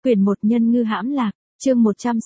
Quyển 1 Nhân ngư hãm lạc, chương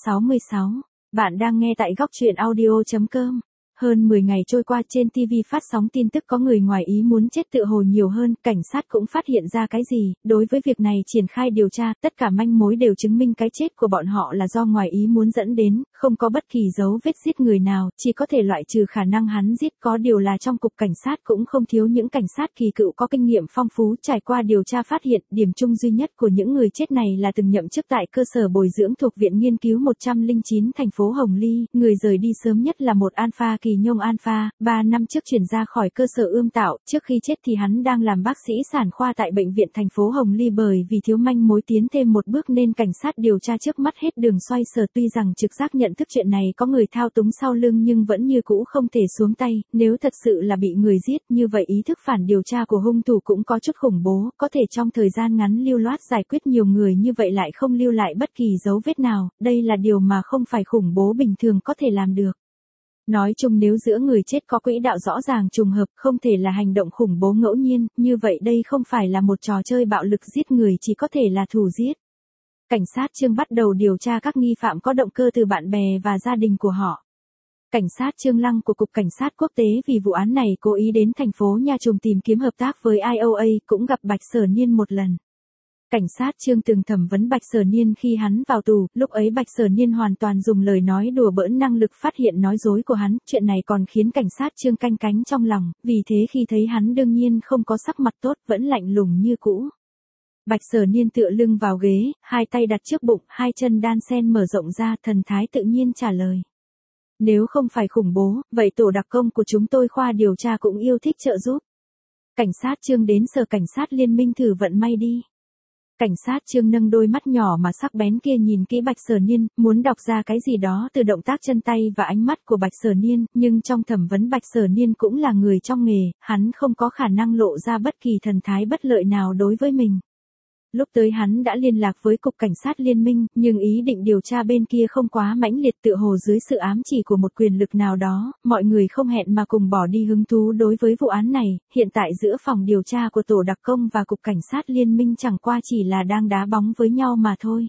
166. Bạn đang nghe tại góc truyện audio.com. Hơn 10 ngày trôi qua, trên TV phát sóng tin tức có người ngoài ý muốn chết tựa hồ nhiều hơn, cảnh sát cũng phát hiện ra cái gì, đối với việc này triển khai điều tra, tất cả manh mối đều chứng minh cái chết của bọn họ là do ngoài ý muốn dẫn đến, không có bất kỳ dấu vết giết người nào, chỉ có thể loại trừ khả năng hắn giết. Có điều là trong cục cảnh sát cũng không thiếu những cảnh sát kỳ cựu có kinh nghiệm phong phú, trải qua điều tra phát hiện, điểm chung duy nhất của những người chết này là từng nhậm chức tại cơ sở bồi dưỡng thuộc Viện Nghiên cứu 109 thành phố Hồng Ly, người rời đi sớm nhất là một Alpha Kỳ Nhông Alpha, 3 năm trước chuyển ra khỏi cơ sở ươm tạo, trước khi chết thì hắn đang làm bác sĩ sản khoa tại bệnh viện thành phố Hồng Ly, bởi vì thiếu manh mối tiến thêm một bước nên cảnh sát điều tra trước mắt hết đường xoay sở. Tuy rằng trực giác nhận thức chuyện này có người thao túng sau lưng nhưng vẫn như cũ không thể xuống tay, nếu thật sự là bị người giết, như vậy ý thức phản điều tra của hung thủ cũng có chút khủng bố, có thể trong thời gian ngắn lưu loát giải quyết nhiều người như vậy lại không lưu lại bất kỳ dấu vết nào, đây là điều mà không phải khủng bố bình thường có thể làm được. Nói chung nếu giữa người chết có quỹ đạo rõ ràng trùng hợp, không thể là hành động khủng bố ngẫu nhiên, như vậy đây không phải là một trò chơi bạo lực giết người, chỉ có thể là thủ giết. Cảnh sát Trương bắt đầu điều tra các nghi phạm có động cơ từ bạn bè và gia đình của họ. Cảnh sát Trương Lăng của Cục Cảnh sát Quốc tế vì vụ án này cố ý đến thành phố Nha Trùng tìm kiếm hợp tác với IOA, cũng gặp Bạch Sở Niên một lần. Cảnh sát Trương từng thẩm vấn Bạch Sở Niên khi hắn vào tù, lúc ấy Bạch Sở Niên hoàn toàn dùng lời nói đùa bỡn năng lực phát hiện nói dối của hắn, chuyện này còn khiến cảnh sát Trương canh cánh trong lòng, vì thế khi thấy hắn đương nhiên không có sắc mặt tốt, vẫn lạnh lùng như cũ. Bạch Sở Niên tựa lưng vào ghế, hai tay đặt trước bụng, hai chân đan sen mở rộng ra, thần thái tự nhiên trả lời. Nếu không phải khủng bố, vậy tổ đặc công của chúng tôi khoa điều tra cũng yêu thích trợ giúp. Cảnh sát Trương đến sở cảnh sát liên minh thử vận may đi. Cảnh sát Trương nâng đôi mắt nhỏ mà sắc bén kia nhìn kỹ Bạch Sở Niên, muốn đọc ra cái gì đó từ động tác chân tay và ánh mắt của Bạch Sở Niên, nhưng trong thẩm vấn Bạch Sở Niên cũng là người trong nghề, hắn không có khả năng lộ ra bất kỳ thần thái bất lợi nào đối với mình. Lúc tới hắn đã liên lạc với Cục Cảnh sát Liên minh, nhưng ý định điều tra bên kia không quá mãnh liệt, tựa hồ dưới sự ám chỉ của một quyền lực nào đó, mọi người không hẹn mà cùng bỏ đi hứng thú đối với vụ án này. Hiện tại giữa phòng điều tra của Tổ đặc công và Cục Cảnh sát Liên minh chẳng qua chỉ là đang đá bóng với nhau mà thôi.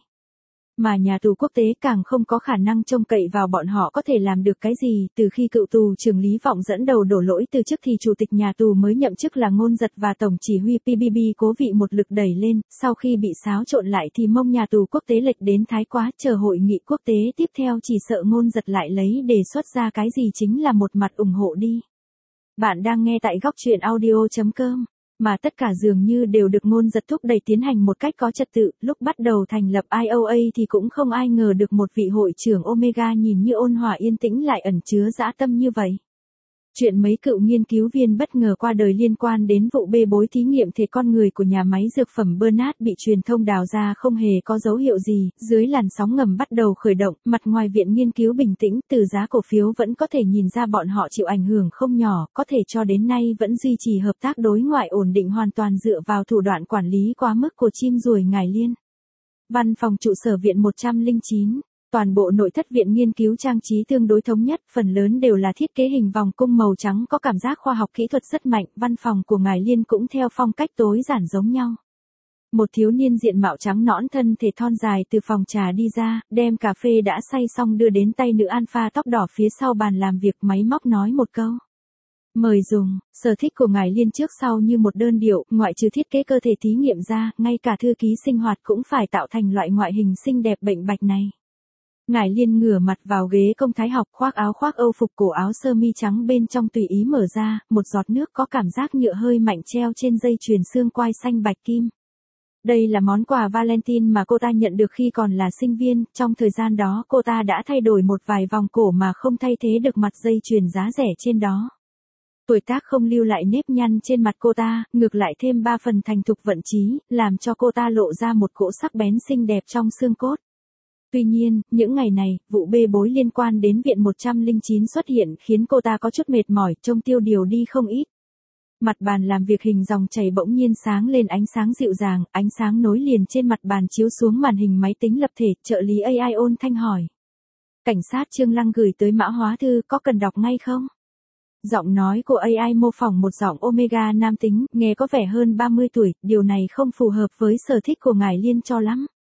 Mà nhà tù quốc tế càng không có khả năng trông cậy vào bọn họ có thể làm được cái gì, từ khi cựu tù trưởng Lý Vọng dẫn đầu đổ lỗi từ chức thì chủ tịch nhà tù mới nhậm chức là Ngôn Giật và tổng chỉ huy PBB Cố Vị một lực đẩy lên, sau khi bị xáo trộn lại thì mông nhà tù quốc tế lệch đến thái quá, chờ hội nghị quốc tế tiếp theo chỉ sợ Ngôn Giật lại lấy đề xuất ra cái gì chính là một mặt ủng hộ đi. Bạn đang nghe tại góc truyện audio.com. Mà tất cả dường như đều được Ngôn Giật thúc đẩy tiến hành một cách có trật tự, lúc bắt đầu thành lập IOA thì cũng không ai ngờ được một vị hội trưởng Omega nhìn như ôn hòa yên tĩnh lại ẩn chứa dã tâm như vậy. Chuyện mấy cựu nghiên cứu viên bất ngờ qua đời liên quan đến vụ bê bối thí nghiệm thể con người của nhà máy dược phẩm Bernard bị truyền thông đào ra không hề có dấu hiệu gì, dưới làn sóng ngầm bắt đầu khởi động, mặt ngoài viện nghiên cứu bình tĩnh, từ giá cổ phiếu vẫn có thể nhìn ra bọn họ chịu ảnh hưởng không nhỏ, có thể cho đến nay vẫn duy trì hợp tác đối ngoại ổn định hoàn toàn dựa vào thủ đoạn quản lý quá mức của chim ruồi Ngải Liên. Văn phòng trụ sở viện 109. Toàn bộ nội thất viện nghiên cứu trang trí tương đối thống nhất, phần lớn đều là thiết kế hình vòng cung màu trắng có cảm giác khoa học kỹ thuật rất mạnh, văn phòng của Ngải Liên cũng theo phong cách tối giản giống nhau. Một thiếu niên diện mạo trắng nõn thân thể thon dài từ phòng trà đi ra, đem cà phê đã xay xong đưa đến tay nữ alpha tóc đỏ phía sau bàn làm việc, máy móc nói một câu. Mời dùng. Sở thích của Ngải Liên trước sau như một đơn điệu, ngoại trừ thiết kế cơ thể thí nghiệm ra, ngay cả thư ký sinh hoạt cũng phải tạo thành loại ngoại hình xinh đẹp bệnh bạch này. Ngải Liên ngửa mặt vào ghế công thái học, khoác áo khoác Âu phục cổ áo sơ mi trắng bên trong tùy ý mở ra, một giọt nước có cảm giác nhựa hơi mạnh treo trên dây chuyền xương quai xanh bạch kim. Đây là món quà Valentine mà cô ta nhận được khi còn là sinh viên, trong thời gian đó cô ta đã thay đổi một vài vòng cổ mà không thay thế được mặt dây chuyền giá rẻ trên đó. Tuổi tác không lưu lại nếp nhăn trên mặt cô ta, ngược lại thêm 3 phần thành thục vận trí, làm cho cô ta lộ ra một cỗ sắc bén xinh đẹp trong xương cốt. Tuy nhiên, những ngày này, vụ bê bối liên quan đến viện 109 xuất hiện khiến cô ta có chút mệt mỏi, trông tiêu điều đi không ít. Mặt bàn làm việc hình dòng chảy bỗng nhiên sáng lên ánh sáng dịu dàng, ánh sáng nối liền trên mặt bàn chiếu xuống màn hình máy tính lập thể, trợ lý AI ôn thanh hỏi. Cảnh sát Trương Lăng gửi tới mã hóa thư, có cần đọc ngay không? Giọng nói của AI mô phỏng một giọng Omega nam tính, nghe có vẻ hơn 30 tuổi, điều này không phù hợp với sở thích của Ngải Liên cho lắm.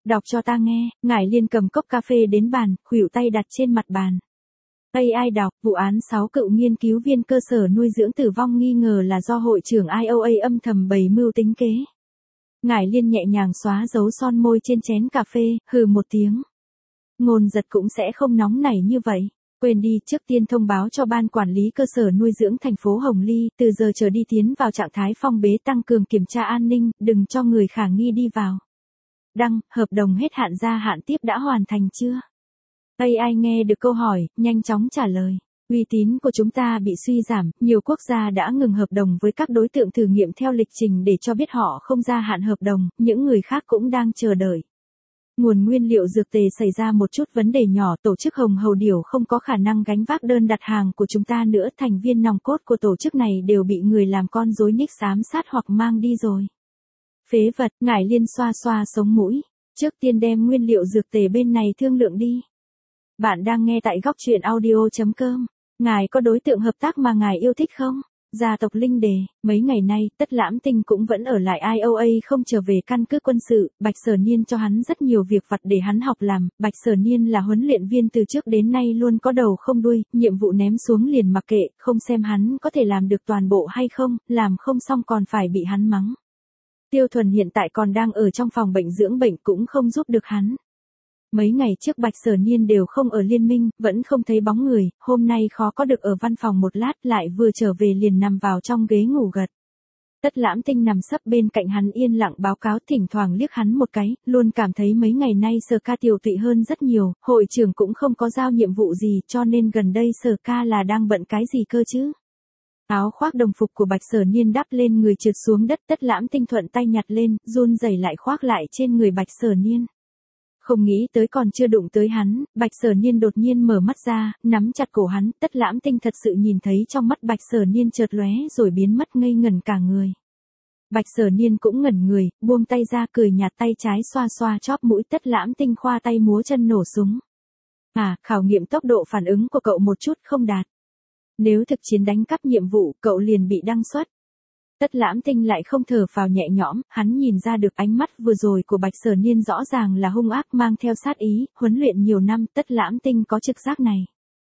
Đọc cho ta nghe, Ngải Liên cầm cốc cà phê đến bàn, khuỷu tay đặt trên mặt bàn. AI đọc, vụ án 6 cựu nghiên cứu viên cơ sở nuôi dưỡng tử vong nghi ngờ là do hội trưởng IOA âm thầm bày mưu tính kế. Ngải Liên nhẹ nhàng xóa dấu son môi trên chén cà phê, hừ một tiếng. Ngôn Giật cũng sẽ không nóng nảy như vậy. Quên đi, trước tiên thông báo cho ban quản lý cơ sở nuôi dưỡng thành phố Hồng Ly, từ giờ trở đi tiến vào trạng thái phong bế, tăng cường kiểm tra an ninh, đừng cho người khả nghi đi vào. Đăng, hợp đồng hết hạn gia hạn tiếp đã hoàn thành chưa? AI nghe được câu hỏi, nhanh chóng trả lời. Uy tín của chúng ta bị suy giảm, nhiều quốc gia đã ngừng hợp đồng với các đối tượng thử nghiệm theo lịch trình để cho biết họ không gia hạn hợp đồng, những người khác cũng đang chờ đợi. Nguồn nguyên liệu dược tề xảy ra một chút vấn đề nhỏ, tổ chức Hồng Hầu Điểu không có khả năng gánh vác đơn đặt hàng của chúng ta nữa, thành viên nòng cốt của tổ chức này đều bị người làm con rối nick ám sát hoặc mang đi rồi. Phế vật, Ngải Liên xoa xoa sống mũi, trước tiên đem nguyên liệu dược tề bên này thương lượng đi. Bạn đang nghe tại góc truyện audio.com. Ngài có đối tượng hợp tác mà ngài yêu thích không? Gia tộc Linh Đề, mấy ngày nay, Tất Lãm Tinh cũng vẫn ở lại IOA không trở về căn cứ quân sự, Bạch Sở Niên cho hắn rất nhiều việc vặt để hắn học làm, Bạch Sở Niên là huấn luyện viên từ trước đến nay luôn có đầu không đuôi, nhiệm vụ ném xuống liền mặc kệ, không xem hắn có thể làm được toàn bộ hay không, làm không xong còn phải bị hắn mắng. Tiêu Thuần hiện tại còn đang ở trong phòng bệnh dưỡng bệnh cũng không giúp được hắn. Mấy ngày trước Bạch Sở Niên đều không ở liên minh, vẫn không thấy bóng người, hôm nay khó có được ở văn phòng một lát, lại vừa trở về liền nằm vào trong ghế ngủ gật. Tất Lãm Tinh nằm sấp bên cạnh hắn yên lặng báo cáo, thỉnh thoảng liếc hắn một cái, luôn cảm thấy mấy ngày nay Sở Ca tiều tụy hơn rất nhiều, hội trưởng cũng không có giao nhiệm vụ gì, cho nên gần đây Sở Ca là đang bận cái gì cơ chứ? Áo khoác đồng phục của Bạch Sở Niên đắp lên người trượt xuống đất, Tất Lãm Tinh thuận tay nhặt lên, run rẩy lại khoác lại trên người Bạch Sở Niên. Không nghĩ tới còn chưa đụng tới hắn, Bạch Sở Niên đột nhiên mở mắt ra, nắm chặt cổ hắn, Tất Lãm Tinh thật sự nhìn thấy trong mắt Bạch Sở Niên chợt lóe rồi biến mất ngây ngẩn cả người. Bạch Sở Niên cũng ngẩn người, buông tay ra cười nhạt, tay trái xoa xoa chóp mũi, Tất Lãm Tinh khoa tay múa chân nổ súng. Khảo nghiệm tốc độ phản ứng của cậu một chút không đạt. Nếu thực chiến đánh cắp nhiệm vụ, cậu liền bị đăng xuất. Tất Lãm Tinh lại không thở phào nhẹ nhõm, hắn nhìn ra được ánh mắt vừa rồi của Bạch Sở Niên rõ ràng là hung ác mang theo sát ý, huấn luyện nhiều năm, Tất Lãm Tinh có trực giác này.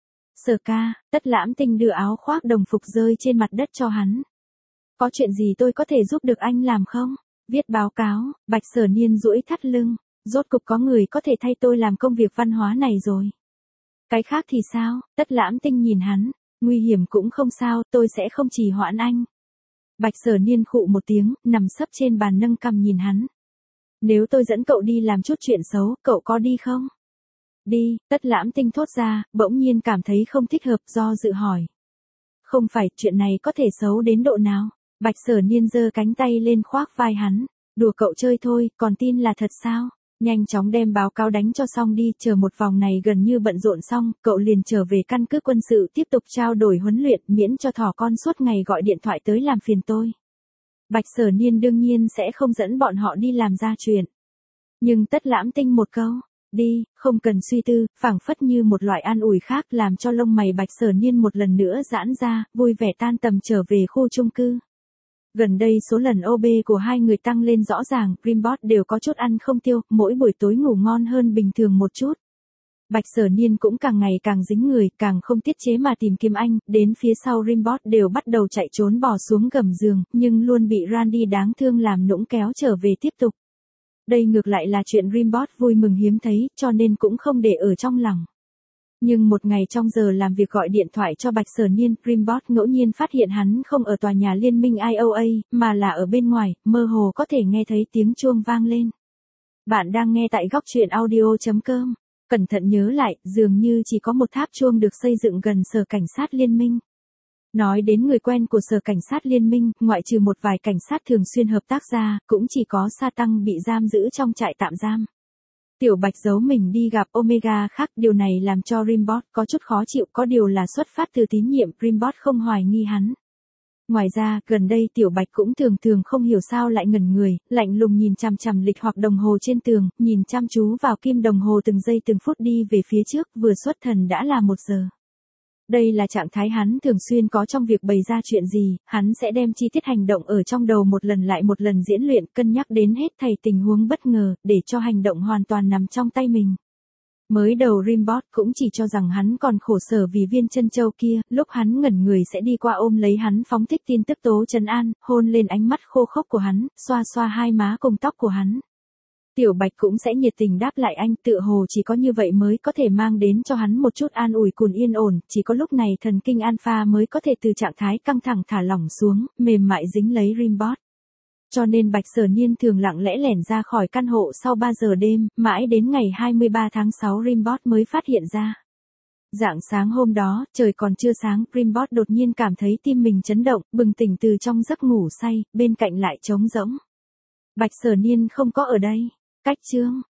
Sở Ca, Tất Lãm Tinh đưa áo khoác đồng phục rơi trên mặt đất cho hắn. Có chuyện gì tôi có thể giúp được anh làm không? Viết báo cáo, Bạch Sở Niên duỗi thắt lưng, rốt cục có người có thể thay tôi làm công việc văn hóa này rồi. Cái khác thì sao? Tất Lãm Tinh nhìn hắn, nguy hiểm cũng không sao, tôi sẽ không trì hoãn anh. Bạch Sở Niên khụ một tiếng, nằm sấp trên bàn nâng cằm nhìn hắn. Nếu tôi dẫn cậu đi làm chút chuyện xấu, cậu có đi không? Đi, Tất Lãm Tinh thốt ra, bỗng nhiên cảm thấy không thích hợp, do dự hỏi. Không phải, chuyện này có thể xấu đến độ nào? Bạch Sở Niên giơ cánh tay lên khoác vai hắn. Đùa cậu chơi thôi, còn tin là thật sao? Nhanh chóng đem báo cáo đánh cho xong đi, chờ một vòng này gần như bận rộn xong, cậu liền trở về căn cứ quân sự tiếp tục trao đổi huấn luyện, miễn cho thỏ con suốt ngày gọi điện thoại tới làm phiền tôi. Bạch Sở Niên đương nhiên sẽ không dẫn bọn họ đi làm ra chuyện. Nhưng Tất Lãm Tinh một câu, đi, không cần suy tư, phảng phất như một loại an ủi khác làm cho lông mày Bạch Sở Niên một lần nữa giãn ra, vui vẻ tan tầm trở về khu chung cư. Gần đây số lần OB của hai người tăng lên rõ ràng, Rimbot đều có chút ăn không tiêu, mỗi buổi tối ngủ ngon hơn bình thường một chút. Bạch Sở Niên cũng càng ngày càng dính người, càng không tiết chế mà tìm kiếm anh, đến phía sau Rimbot đều bắt đầu chạy trốn bò xuống gầm giường, nhưng luôn bị Randy đáng thương làm nũng kéo trở về tiếp tục. Đây ngược lại là chuyện Rimbot vui mừng hiếm thấy, cho nên cũng không để ở trong lòng. Nhưng một ngày trong giờ làm việc gọi điện thoại cho Bạch Sở Niên, Rimbot ngẫu nhiên phát hiện hắn không ở tòa nhà liên minh IOA, mà là ở bên ngoài, mơ hồ có thể nghe thấy tiếng chuông vang lên. Bạn đang nghe tại góc truyện audio.com. Cẩn thận nhớ lại, dường như chỉ có một tháp chuông được xây dựng gần sở cảnh sát liên minh. Nói đến người quen của sở cảnh sát liên minh, ngoại trừ một vài cảnh sát thường xuyên hợp tác ra, cũng chỉ có Sa Tăng bị giam giữ trong trại tạm giam. Tiểu Bạch giấu mình đi gặp Omega khác, điều này làm cho Rimbot có chút khó chịu, có điều là xuất phát từ tín nhiệm, Rimbot không hoài nghi hắn. Ngoài ra, gần đây Tiểu Bạch cũng thường không hiểu sao lại ngẩn người, lạnh lùng nhìn chằm chằm lịch hoặc đồng hồ trên tường, nhìn chăm chú vào kim đồng hồ từng giây từng phút đi về phía trước, vừa xuất thần đã là 1 giờ. Đây là trạng thái hắn thường xuyên có trong việc bày ra chuyện gì, hắn sẽ đem chi tiết hành động ở trong đầu một lần lại một lần diễn luyện, cân nhắc đến hết thảy tình huống bất ngờ, để cho hành động hoàn toàn nằm trong tay mình. Mới đầu Rimbot cũng chỉ cho rằng hắn còn khổ sở vì viên chân châu kia, lúc hắn ngẩn người sẽ đi qua ôm lấy hắn phóng thích tin tức tố trấn an, hôn lên ánh mắt khô khốc của hắn, xoa xoa hai má cùng tóc của hắn. Tiểu Bạch cũng sẽ nhiệt tình đáp lại anh, tựa hồ chỉ có như vậy mới có thể mang đến cho hắn một chút an ủi cùng yên ổn, chỉ có lúc này thần kinh alpha mới có thể từ trạng thái căng thẳng thả lỏng xuống, mềm mại dính lấy Rimbot. Cho nên Bạch Sở Nhiên thường lặng lẽ lẻn ra khỏi căn hộ sau 3 giờ đêm, mãi đến ngày 23 tháng 6 Rimbot mới phát hiện ra. Rạng sáng hôm đó, trời còn chưa sáng, Rimbot đột nhiên cảm thấy tim mình chấn động, bừng tỉnh từ trong giấc ngủ say, bên cạnh lại trống rỗng. Bạch Sở Nhiên không có ở đây. Cách chương